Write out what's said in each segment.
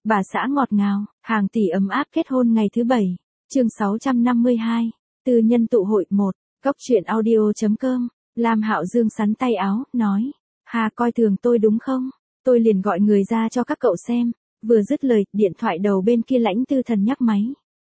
Bà xã ngọt ngào, hàng tỷ ấm áp kết hôn ngày thứ 7. Chương 652. Tư nhân tụ hội 1. Cốc truyện audio.com. Lam Hạo Dương sắn tay áo, nói: "Hà coi thường tôi đúng không? Tôi liền gọi người ra cho các cậu xem." Vừa dứt lời, điện thoại đầu bên kia Lãnh Tư Thần nhắc máy.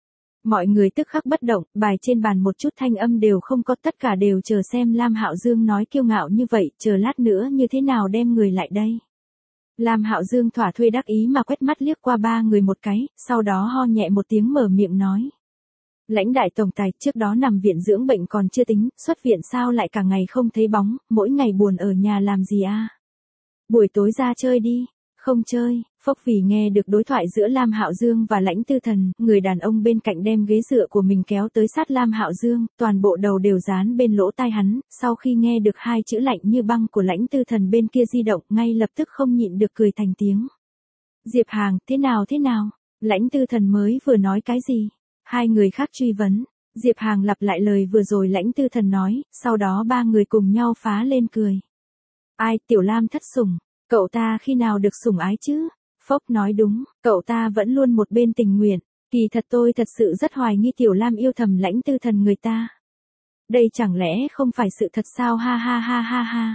Mọi người tức khắc bất động, bài trên bàn một chút thanh âm đều không có, tất cả đều chờ xem Lam Hạo Dương nói kiêu ngạo như vậy, chờ lát nữa như thế nào đem người lại đây. Lam Hạo Dương thỏa thuê đắc ý mà quét mắt liếc qua ba người một cái, sau đó ho nhẹ một tiếng mở miệng nói: "Lãnh đại tổng tài trước đó nằm viện dưỡng bệnh còn chưa tính, xuất viện sao lại cả ngày không thấy bóng, mỗi ngày buồn ở nhà làm gì a? Buổi tối ra chơi đi." "Không chơi." Phốc Vì nghe được đối thoại giữa Lam Hạo Dương và Lãnh Tư Thần, người đàn ông bên cạnh đem ghế dựa của mình kéo tới sát Lam Hạo Dương, toàn bộ đầu đều dán bên lỗ tai hắn, sau khi nghe được hai chữ lạnh như băng của Lãnh Tư Thần bên kia di động, ngay lập tức không nhịn được cười thành tiếng. "Diệp Hàng, thế nào thế nào? Lãnh Tư Thần mới vừa nói cái gì?" Hai người khác truy vấn. Diệp Hàng lặp lại lời vừa rồi Lãnh Tư Thần nói, sau đó ba người cùng nhau phá lên cười. "Ai, Tiểu Lam thất sủng, cậu ta khi nào được sủng ái chứ?" Phốc nói đúng, cậu ta vẫn luôn một bên tình nguyện, kỳ thật tôi thật sự rất hoài nghi Tiểu Lam yêu thầm Lãnh Tư Thần người ta. Đây chẳng lẽ không phải sự thật sao, ha ha ha ha ha.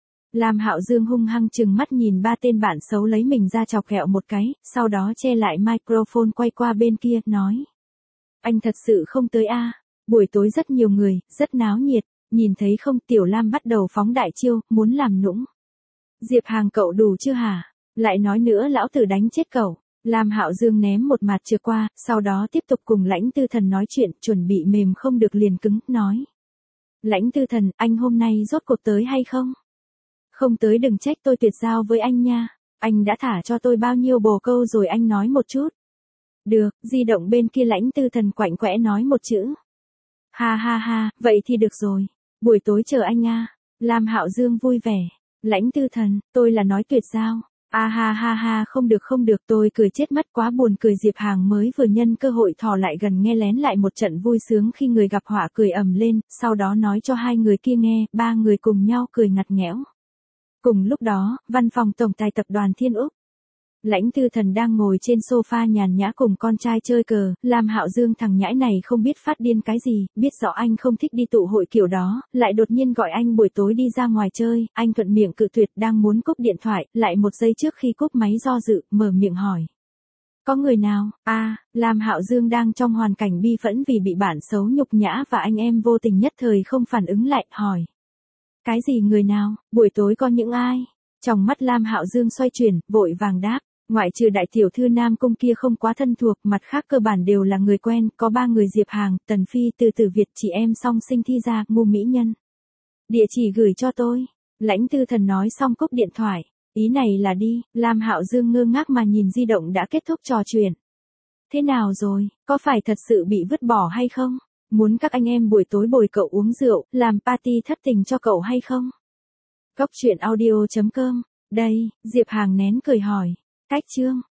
Lam Hạo Dương hung hăng trừng mắt nhìn ba tên bạn xấu lấy mình ra chọc ghẹo một cái, sau đó che lại microphone quay qua bên kia, nói: "Anh thật sự không tới a? Buổi tối rất nhiều người, rất náo nhiệt, nhìn thấy không?" Tiểu Lam bắt đầu phóng đại chiêu, muốn làm nũng. "Diệp Hàng cậu đủ chưa hả? Lại nói nữa lão tử đánh chết cậu." Lam Hạo Dương ném một mạt chưa qua, sau đó tiếp tục cùng Lãnh Tư Thần nói chuyện, chuẩn bị mềm không được liền cứng, nói: "Lãnh Tư Thần, anh hôm nay rốt cuộc tới hay không? Không tới đừng trách tôi tuyệt giao với anh nha. Anh đã thả cho tôi bao nhiêu bồ câu rồi anh nói một chút." "Được." Di động bên kia Lãnh Tư Thần quạnh quẽ nói một chữ. "Ha ha ha, vậy thì được rồi. Buổi tối chờ anh nha." Lam Hạo Dương vui vẻ. "Lãnh Tư Thần, tôi là nói tuyệt giao." "A ha ha ha, không được, tôi cười chết mất, quá buồn cười." Diệp Hàng mới vừa nhân cơ hội thò lại gần nghe lén lại một trận vui sướng khi người gặp họa cười ầm lên, sau đó nói cho hai người kia nghe, ba người cùng nhau cười ngặt nghẽo. Cùng lúc đó, văn phòng tổng tài tập đoàn Thiên Úc. Lãnh Tư Thần đang ngồi trên sofa nhàn nhã cùng con trai chơi cờ, Lam Hạo Dương thằng nhãi này không biết phát điên cái gì, biết rõ anh không thích đi tụ hội kiểu đó, lại đột nhiên gọi anh buổi tối đi ra ngoài chơi, anh thuận miệng cự tuyệt, đang muốn cúp điện thoại, lại một giây trước khi cúp máy do dự, mở miệng hỏi: "Có người nào?" Lam Hạo Dương đang trong hoàn cảnh bi phẫn vì bị bạn xấu nhục nhã và anh em vô tình nhất thời không phản ứng lại, hỏi: "Cái gì người nào, buổi tối có những ai?" Trong mắt Lam Hạo Dương xoay chuyển, vội vàng đáp: "Ngoại trừ đại tiểu thư Nam Cung kia không quá thân thuộc, mặt khác cơ bản đều là người quen, có ba người Diệp Hàng, Tần Phi, Từ Từ Việt, chị em song sinh thi gia, ngu mỹ nhân. Địa chỉ gửi cho tôi." Lãnh Tư Thần nói xong cúp điện thoại. "Ý này là đi." Lam Hạo Dương ngơ ngác mà nhìn di động đã kết thúc trò chuyện. "Thế nào rồi, có phải thật sự bị vứt bỏ hay không? Muốn các anh em buổi tối bồi cậu uống rượu, làm party thất tình cho cậu hay không?" Cốc truyện audio.com. Đây, Diệp Hàng nén cười hỏi. Cách chương